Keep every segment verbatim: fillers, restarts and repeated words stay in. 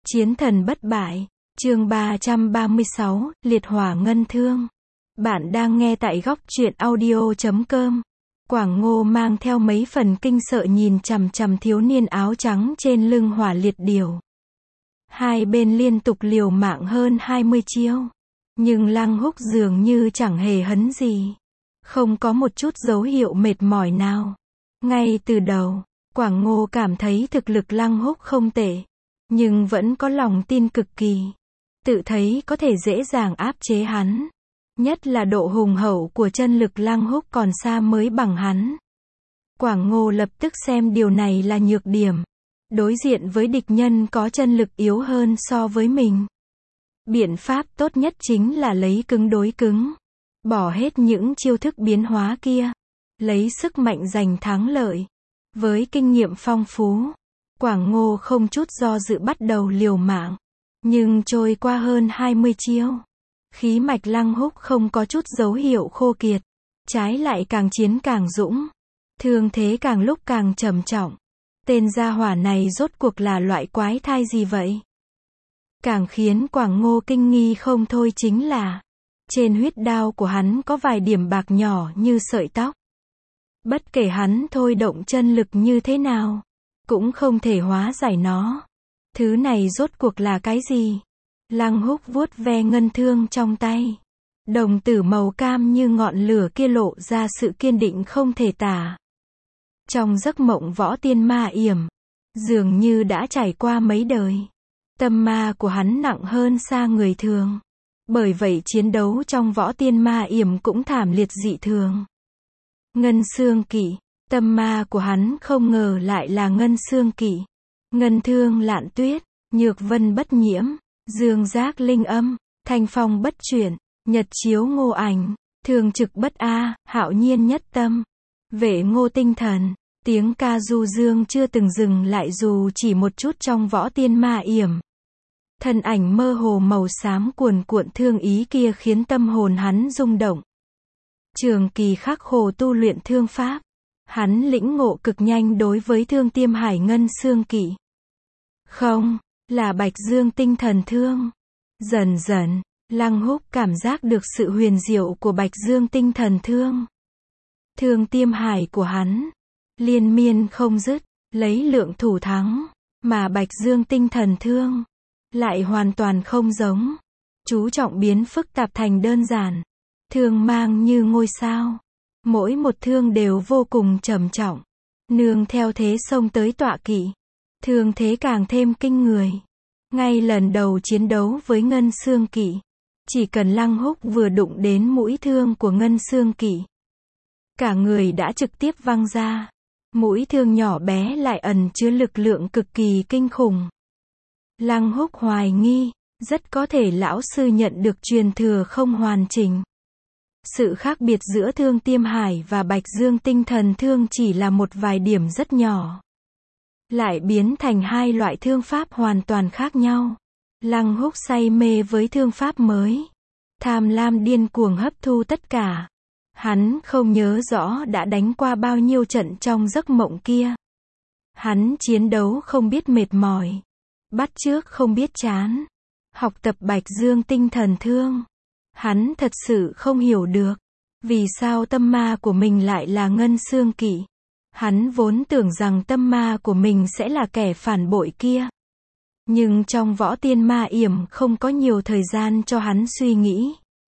Chiến thần bất bại, chương ba trăm ba mươi sáu, liệt hỏa ngân thương. Bạn đang nghe tại góc truyện audio chấm com. Quảng Ngô mang theo mấy phần kinh sợ nhìn chằm chằm thiếu niên áo trắng trên lưng hỏa liệt điểu. Hai bên liên tục liều mạng hơn hai mươi chiêu. Nhưng Lăng Húc dường như chẳng hề hấn gì. Không có một chút dấu hiệu mệt mỏi nào. Ngay từ đầu, Quảng Ngô cảm thấy thực lực Lăng Húc không tệ. Nhưng vẫn có lòng tin cực kỳ. Tự thấy có thể dễ dàng áp chế hắn. Nhất là độ hùng hậu của chân lực Lăng Húc còn xa mới bằng hắn. Quảng Ngô lập tức xem điều này là nhược điểm. Đối diện với địch nhân có chân lực yếu hơn so với mình. Biện pháp tốt nhất chính là lấy cứng đối cứng. Bỏ hết những chiêu thức biến hóa kia. Lấy sức mạnh giành thắng lợi. Với kinh nghiệm phong phú, Quảng Ngô không chút do dự bắt đầu liều mạng. Nhưng trôi qua hơn hai mươi chiêu. Khí mạch Lăng Húc không có chút dấu hiệu khô kiệt. Trái lại càng chiến càng dũng. Thương thế càng lúc càng trầm trọng. Tên gia hỏa này rốt cuộc là loại quái thai gì vậy? Càng khiến Quảng Ngô kinh nghi không thôi chính là trên huyết đao của hắn có vài điểm bạc nhỏ như sợi tóc. Bất kể hắn thôi động chân lực như thế nào, cũng không thể hóa giải nó. Thứ này rốt cuộc là cái gì? Lăng Húc vuốt ve ngân thương trong tay. Đồng tử màu cam như ngọn lửa kia lộ ra sự kiên định không thể tả. Trong giấc mộng võ tiên ma yểm, dường như đã trải qua mấy đời. Tâm ma của hắn nặng hơn xa người thường. Bởi vậy chiến đấu trong võ tiên ma yểm cũng thảm liệt dị thường. Ngân xương kỵ, tâm ma của hắn không ngờ lại là ngân xương kỵ. Ngân thương lạn tuyết, nhược vân bất nhiễm, dương giác linh âm, thanh phong bất chuyển, nhật chiếu ngô ảnh, thường trực bất a, hạo nhiên nhất tâm, vệ ngô tinh thần. Tiếng ca du dương chưa từng dừng lại dù chỉ một chút trong võ tiên ma yểm. Thân ảnh mơ hồ màu xám cuồn cuộn thương ý kia khiến tâm hồn hắn rung động. Trường kỳ khắc khổ tu luyện thương pháp. Hắn lĩnh ngộ cực nhanh đối với thương tiêm hải ngân xương kỵ. Không, là bạch dương tinh thần thương. Dần dần, Lăng Húc cảm giác được sự huyền diệu của bạch dương tinh thần thương. Thương tiêm hải của hắn liên miên không dứt, lấy lượng thủ thắng, mà bạch dương tinh thần thương lại hoàn toàn không giống. Chú trọng biến phức tạp thành đơn giản. Thương mang như ngôi sao. Mỗi một thương đều vô cùng trầm trọng. Nương theo thế xông tới tọa kỵ. Thương thế càng thêm kinh người. Ngay lần đầu chiến đấu với ngân xương kỵ, chỉ cần Lăng Húc vừa đụng đến mũi thương của ngân xương kỵ, cả người đã trực tiếp văng ra. Mũi thương nhỏ bé lại ẩn chứa lực lượng cực kỳ kinh khủng. Lăng Húc hoài nghi, rất có thể lão sư nhận được truyền thừa không hoàn chỉnh. Sự khác biệt giữa thương tiêm hải và bạch dương tinh thần thương chỉ là một vài điểm rất nhỏ. Lại biến thành hai loại thương pháp hoàn toàn khác nhau. Lăng Húc say mê với thương pháp mới. Tham lam điên cuồng hấp thu tất cả. Hắn không nhớ rõ đã đánh qua bao nhiêu trận trong giấc mộng kia. Hắn chiến đấu không biết mệt mỏi. Bắt chước không biết chán. Học tập bạch dương tinh thần thương. Hắn thật sự không hiểu được. Vì sao tâm ma của mình lại là ngân xương kỵ. Hắn vốn tưởng rằng tâm ma của mình sẽ là kẻ phản bội kia. Nhưng trong võ tiên ma yểm không có nhiều thời gian cho hắn suy nghĩ.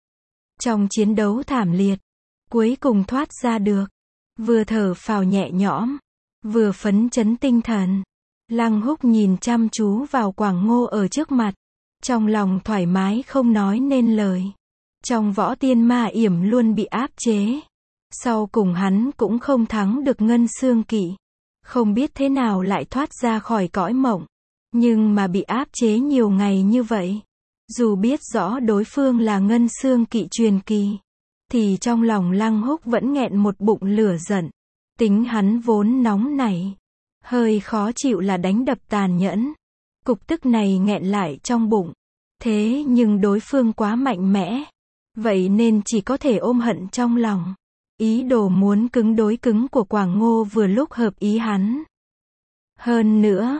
Trong chiến đấu thảm liệt, cuối cùng thoát ra được. Vừa thở phào nhẹ nhõm, vừa phấn chấn tinh thần. Lăng Húc nhìn chăm chú vào Quảng Ngô ở trước mặt. Trong lòng thoải mái không nói nên lời. Trong võ tiên ma yểm luôn bị áp chế. Sau cùng hắn cũng không thắng được ngân xương kỵ. Không biết thế nào lại thoát ra khỏi cõi mộng. Nhưng mà bị áp chế nhiều ngày như vậy. Dù biết rõ đối phương là ngân xương kỵ truyền kỳ. Thì trong lòng Lăng Húc vẫn nghẹn một bụng lửa giận. Tính hắn vốn nóng nảy. Hơi khó chịu là đánh đập tàn nhẫn. Cục tức này nghẹn lại trong bụng. Thế nhưng đối phương quá mạnh mẽ. Vậy nên chỉ có thể ôm hận trong lòng. Ý đồ muốn cứng đối cứng của Quảng Ngô vừa lúc hợp ý hắn. Hơn nữa,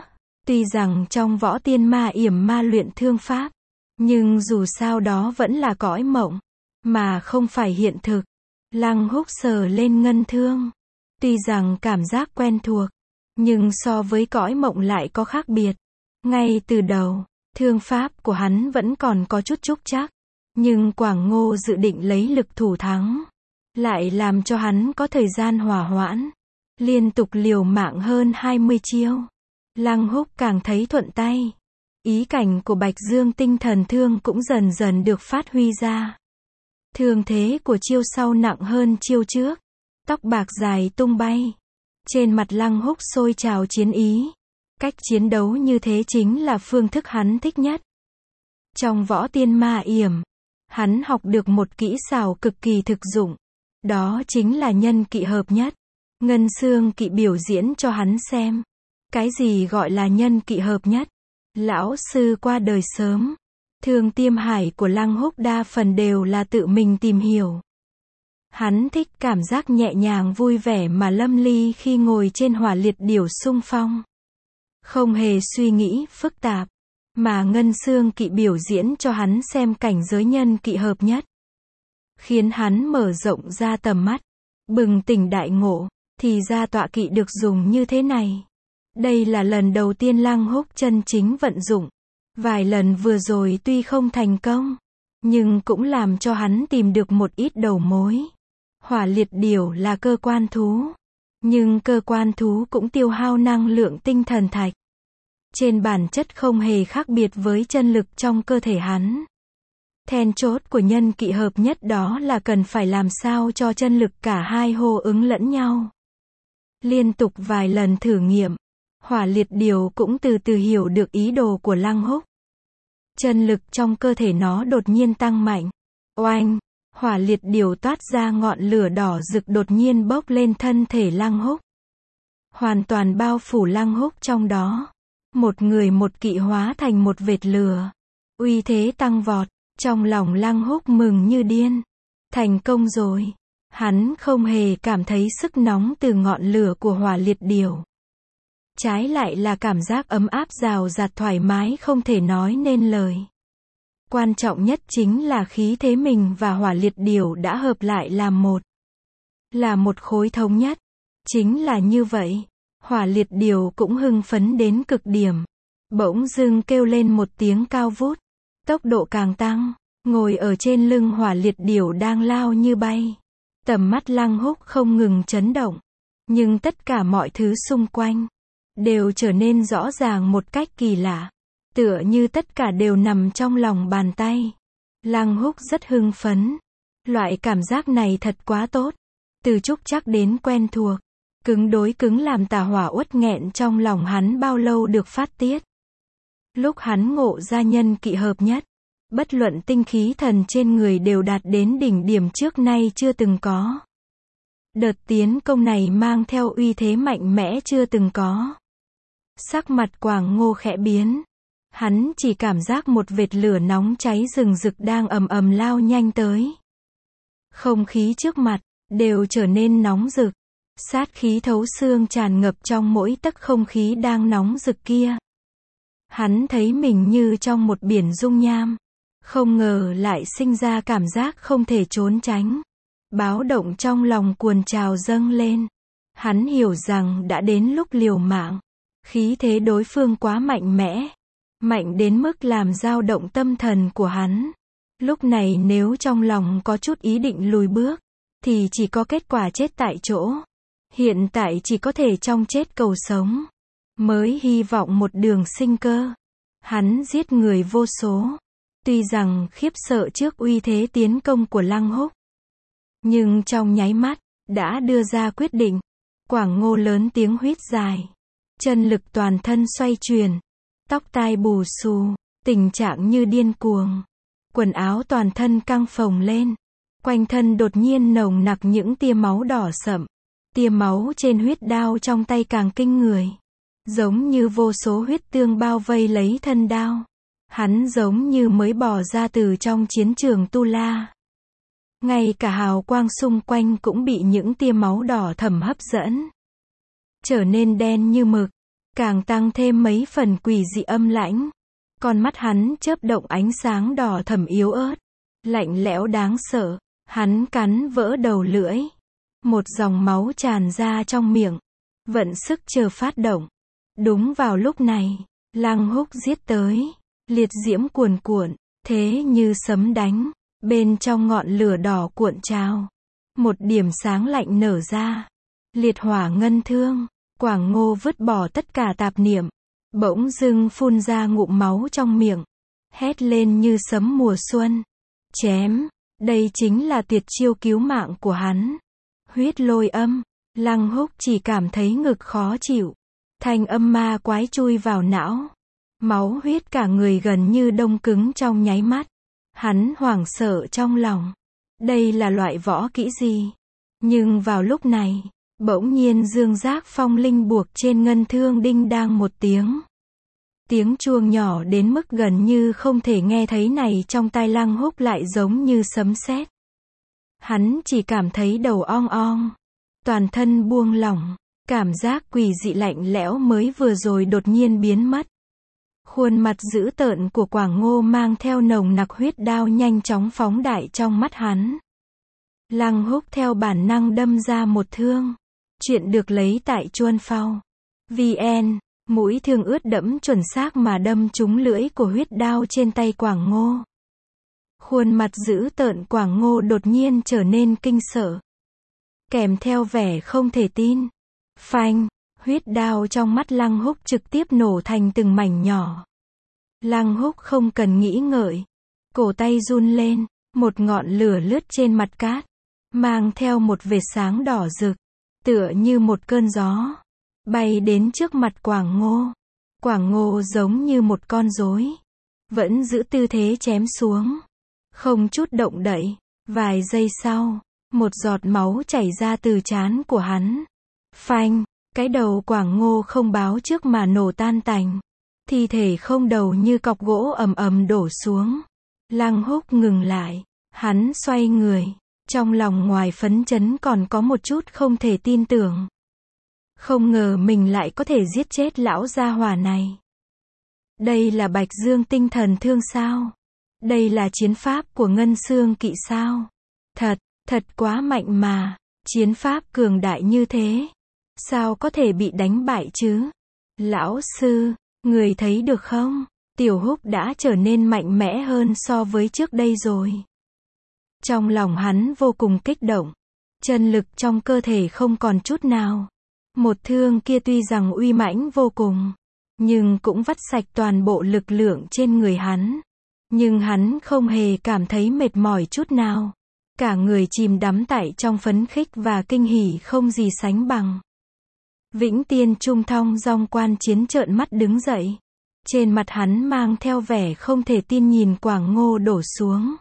Tuy rằng trong võ tiên ma yểm ma luyện thương pháp, nhưng dù sao đó vẫn là cõi mộng, mà không phải hiện thực. Lăng Húc sờ lên ngân thương. Tuy rằng cảm giác quen thuộc, nhưng so với cõi mộng lại có khác biệt. Ngay từ đầu, thương pháp của hắn vẫn còn có chút trúc trắc, nhưng Quảng Ngô dự định lấy lực thủ thắng, lại làm cho hắn có thời gian hòa hoãn, liên tục liều mạng hơn hai mươi chiêu. Lăng Húc càng thấy thuận tay. Ý cảnh của Bạch Dương tinh thần thương cũng dần dần được phát huy ra. Thương thế của chiêu sau nặng hơn chiêu trước. Tóc bạc dài tung bay. Trên mặt Lăng Húc sôi trào chiến ý. Cách chiến đấu như thế chính là phương thức hắn thích nhất. Trong võ tiên ma yểm, hắn học được một kỹ xảo cực kỳ thực dụng. Đó chính là nhân kỵ hợp nhất. Ngân Xương Kỵ biểu diễn cho hắn xem. Cái gì gọi là nhân kỵ hợp nhất? Lão sư qua đời sớm. Thương tiêm hải của Lăng Húc đa phần đều là tự mình tìm hiểu. Hắn thích cảm giác nhẹ nhàng vui vẻ mà lâm ly khi ngồi trên hỏa liệt điểu xung phong. Không hề suy nghĩ phức tạp, mà Ngân Xương Kỵ biểu diễn cho hắn xem cảnh giới nhân kỵ hợp nhất. Khiến hắn mở rộng ra tầm mắt, bừng tỉnh đại ngộ, thì ra tọa kỵ được dùng như thế này. Đây là lần đầu tiên Lăng Húc chân chính vận dụng. Vài lần vừa rồi tuy không thành công, nhưng cũng làm cho hắn tìm được một ít đầu mối. Hỏa liệt điểu là cơ quan thú, nhưng cơ quan thú cũng tiêu hao năng lượng tinh thần thạch. Trên bản chất không hề khác biệt với chân lực trong cơ thể hắn. Then chốt của nhân kỵ hợp nhất đó là cần phải làm sao cho chân lực cả hai hô ứng lẫn nhau. Liên tục vài lần thử nghiệm, hỏa liệt điểu cũng từ từ hiểu được ý đồ của Lăng Húc. Chân lực trong cơ thể nó đột nhiên tăng mạnh. Oanh! Hỏa liệt điểu toát ra ngọn lửa đỏ rực đột nhiên bốc lên thân thể Lăng Húc. Hoàn toàn bao phủ Lăng Húc trong đó. Một người một kỵ hóa thành một vệt lửa. Uy thế tăng vọt. Trong lòng Lăng Húc mừng như điên. Thành công rồi. Hắn không hề cảm thấy sức nóng từ ngọn lửa của hỏa liệt điểu. Trái lại là cảm giác ấm áp rào rạt thoải mái không thể nói nên lời. Quan trọng nhất chính là khí thế mình và hỏa liệt điểu đã hợp lại làm một. Là một khối thống nhất. Chính là như vậy. Hỏa liệt điểu cũng hưng phấn đến cực điểm. Bỗng dưng kêu lên một tiếng cao vút. Tốc độ càng tăng. Ngồi ở trên lưng hỏa liệt điểu đang lao như bay. Tầm mắt Lăng Húc không ngừng chấn động. Nhưng tất cả mọi thứ xung quanh đều trở nên rõ ràng một cách kỳ lạ. Tựa như tất cả đều nằm trong lòng bàn tay. Lăng Húc rất hưng phấn. Loại cảm giác này thật quá tốt. Từ trúc chắc đến quen thuộc. Cứng đối cứng làm tà hỏa uất nghẹn trong lòng hắn bao lâu được phát tiết. Lúc hắn ngộ ra nhân kỵ hợp nhất, bất luận tinh khí thần trên người đều đạt đến đỉnh điểm trước nay chưa từng có. Đợt tiến công này mang theo uy thế mạnh mẽ chưa từng có. Sắc mặt Quảng Ngô khẽ biến. Hắn chỉ cảm giác một vệt lửa nóng cháy rừng rực đang ầm ầm lao nhanh tới. Không khí trước mặt đều trở nên nóng rực. Sát khí thấu xương tràn ngập trong mỗi tấc không khí đang nóng rực kia. Hắn thấy mình như trong một biển dung nham. Không ngờ lại sinh ra cảm giác không thể trốn tránh. Báo động trong lòng cuồn trào dâng lên. Hắn hiểu rằng đã đến lúc liều mạng. Khí thế đối phương quá mạnh mẽ. Mạnh đến mức làm dao động tâm thần của hắn. Lúc này nếu trong lòng có chút ý định lùi bước, thì chỉ có kết quả chết tại chỗ. Hiện tại chỉ có thể trong chết cầu sống. Mới hy vọng một đường sinh cơ. Hắn giết người vô số. Tuy rằng khiếp sợ trước uy thế tiến công của Lăng Húc. Nhưng trong nháy mắt, đã đưa ra quyết định. Quảng Ngô lớn tiếng huýt dài. Chân lực toàn thân xoay chuyển. Tóc tai bù xù. Tình trạng như điên cuồng. Quần áo toàn thân căng phồng lên. Quanh thân đột nhiên nồng nặc những tia máu đỏ sậm. Tia máu trên huyết đao trong tay càng kinh người. Giống như vô số huyết tương bao vây lấy thân đao. Hắn giống như mới bò ra từ trong chiến trường Tu La. Ngay cả hào quang xung quanh cũng bị những tia máu đỏ thẫm hấp dẫn. Trở nên đen như mực. càng tăng thêm mấy phần quỷ dị âm lãnh. Con mắt hắn chớp động ánh sáng đỏ thẫm yếu ớt, lạnh lẽo đáng sợ. Hắn cắn vỡ đầu lưỡi. Một dòng máu tràn ra trong miệng. Vận sức chờ phát động. Đúng vào lúc này, Lăng Húc giết tới. Liệt diễm cuồn cuộn, thế như sấm đánh. Bên trong ngọn lửa đỏ cuộn trào. Một điểm sáng lạnh nở ra. Liệt hỏa ngân thương. Quảng Ngô vứt bỏ tất cả tạp niệm. Bỗng dưng phun ra ngụm máu trong miệng. Hét lên như sấm mùa xuân. Chém. Đây chính là tuyệt chiêu cứu mạng của hắn. Huyết lôi âm. Lăng Húc chỉ cảm thấy ngực khó chịu. Thanh âm ma quái chui vào não. Máu huyết cả người gần như đông cứng trong nháy mắt. Hắn hoảng sợ trong lòng. Đây là loại võ kỹ gì? Nhưng vào lúc này, bỗng nhiên dương giác phong linh buộc trên ngân thương đinh đang một tiếng. Tiếng chuông nhỏ đến mức gần như không thể nghe thấy này trong tai Lăng Húc lại giống như sấm sét. Hắn chỉ cảm thấy đầu ong ong. Toàn thân buông lỏng. Cảm giác quỷ dị lạnh lẽo mới vừa rồi đột nhiên biến mất. Khuôn mặt dữ tợn của Quảng Ngô mang theo nồng nặc huyết đao nhanh chóng phóng đại trong mắt hắn. Lăng Húc theo bản năng đâm ra một thương. Chuyện được lấy tại Chuan Phao. vn, mũi thương ướt đẫm chuẩn xác mà đâm trúng lưỡi của huyết đao trên tay Quảng Ngô. Khuôn mặt dữ tợn Quảng Ngô đột nhiên trở nên kinh sợ. Kèm theo vẻ không thể tin. Phanh, huyết đao trong mắt Lăng Húc trực tiếp nổ thành từng mảnh nhỏ. Lăng Húc không cần nghĩ ngợi. Cổ tay run lên, một ngọn lửa lướt trên mặt cát. Mang theo một vệt sáng đỏ rực. Tựa như một cơn gió. Bay đến trước mặt Quảng Ngô. Quảng Ngô giống như một con rối. Vẫn giữ tư thế chém xuống. Không chút động đậy. Vài giây sau, một giọt máu chảy ra từ trán của hắn. Phanh, cái đầu Quảng Ngô không báo trước mà nổ tan tành. Thi thể không đầu như cọc gỗ ầm ầm đổ xuống. Lăng Húc ngừng lại. Hắn xoay người. Trong lòng ngoài phấn chấn còn có một chút không thể tin tưởng. Không ngờ mình lại có thể giết chết lão gia hỏa này. Đây là Bạch Dương tinh thần thương sao? Đây là chiến pháp của Ngân Xương Kỵ sao? Thật, thật quá mạnh mà. Chiến pháp cường đại như thế. Sao có thể bị đánh bại chứ? Lão sư, người thấy được không? Tiểu Húc đã trở nên mạnh mẽ hơn so với trước đây rồi. Trong lòng hắn vô cùng kích động. Chân lực trong cơ thể không còn chút nào. Một thương kia tuy rằng uy mãnh vô cùng, nhưng cũng vắt sạch toàn bộ lực lượng trên người hắn. Nhưng hắn không hề cảm thấy mệt mỏi chút nào. Cả người chìm đắm tại trong phấn khích và kinh hỉ không gì sánh bằng. Vĩnh Tiên Trung thong dong quan chiến trợn mắt đứng dậy. Trên mặt hắn mang theo vẻ không thể tin nhìn Quảng Ngô đổ xuống.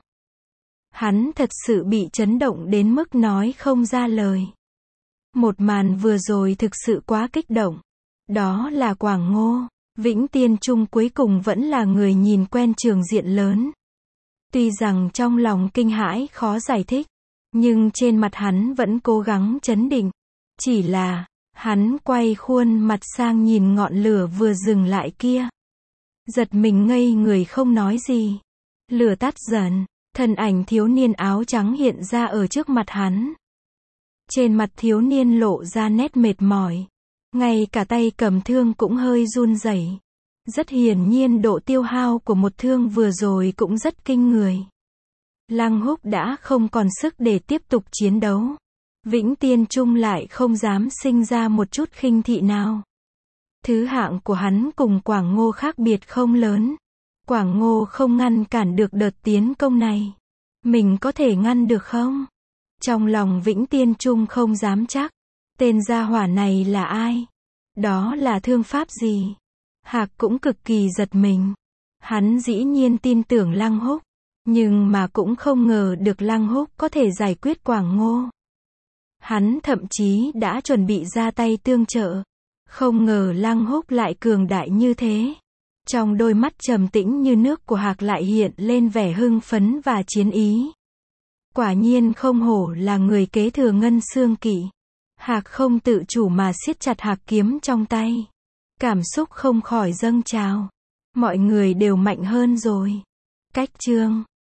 Hắn thật sự bị chấn động đến mức nói không ra lời. Một màn vừa rồi thực sự quá kích động. Đó là Quảng Ngô. Vĩnh Tiên Trung cuối cùng vẫn là người nhìn quen trường diện lớn. Tuy rằng trong lòng kinh hãi khó giải thích, nhưng trên mặt hắn vẫn cố gắng trấn định. Chỉ là, hắn quay khuôn mặt sang nhìn ngọn lửa vừa dừng lại kia. Giật mình ngây người không nói gì. Lửa tắt dần, thân ảnh thiếu niên áo trắng hiện ra ở trước mặt hắn. Trên mặt thiếu niên lộ ra nét mệt mỏi. Ngay cả tay cầm thương cũng hơi run rẩy. Rất hiển nhiên độ tiêu hao của một thương vừa rồi cũng rất kinh người. Lăng Húc đã không còn sức để tiếp tục chiến đấu. Vĩnh Tiên Trung lại không dám sinh ra một chút khinh thị nào. Thứ hạng của hắn cùng Quảng Ngô khác biệt không lớn. Quảng Ngô không ngăn cản được đợt tiến công này. Mình có thể ngăn được không? Trong lòng Vĩnh Tiên Trung không dám chắc. Tên gia hỏa này là ai? Đó là thương pháp gì? Hạc cũng cực kỳ giật mình. Hắn dĩ nhiên tin tưởng Lăng Húc. Nhưng mà cũng không ngờ được Lăng Húc có thể giải quyết Quảng Ngô. Hắn thậm chí đã chuẩn bị ra tay tương trợ. Không ngờ Lăng Húc lại cường đại như thế. Trong đôi mắt trầm tĩnh như nước của Hạc lại hiện lên vẻ hưng phấn và chiến ý. Quả nhiên không hổ là người kế thừa Ngân Xương Kỵ. Hạc không tự chủ mà siết chặt hạc kiếm trong tay. Cảm xúc không khỏi dâng trào. Mọi người đều mạnh hơn rồi. Cách chương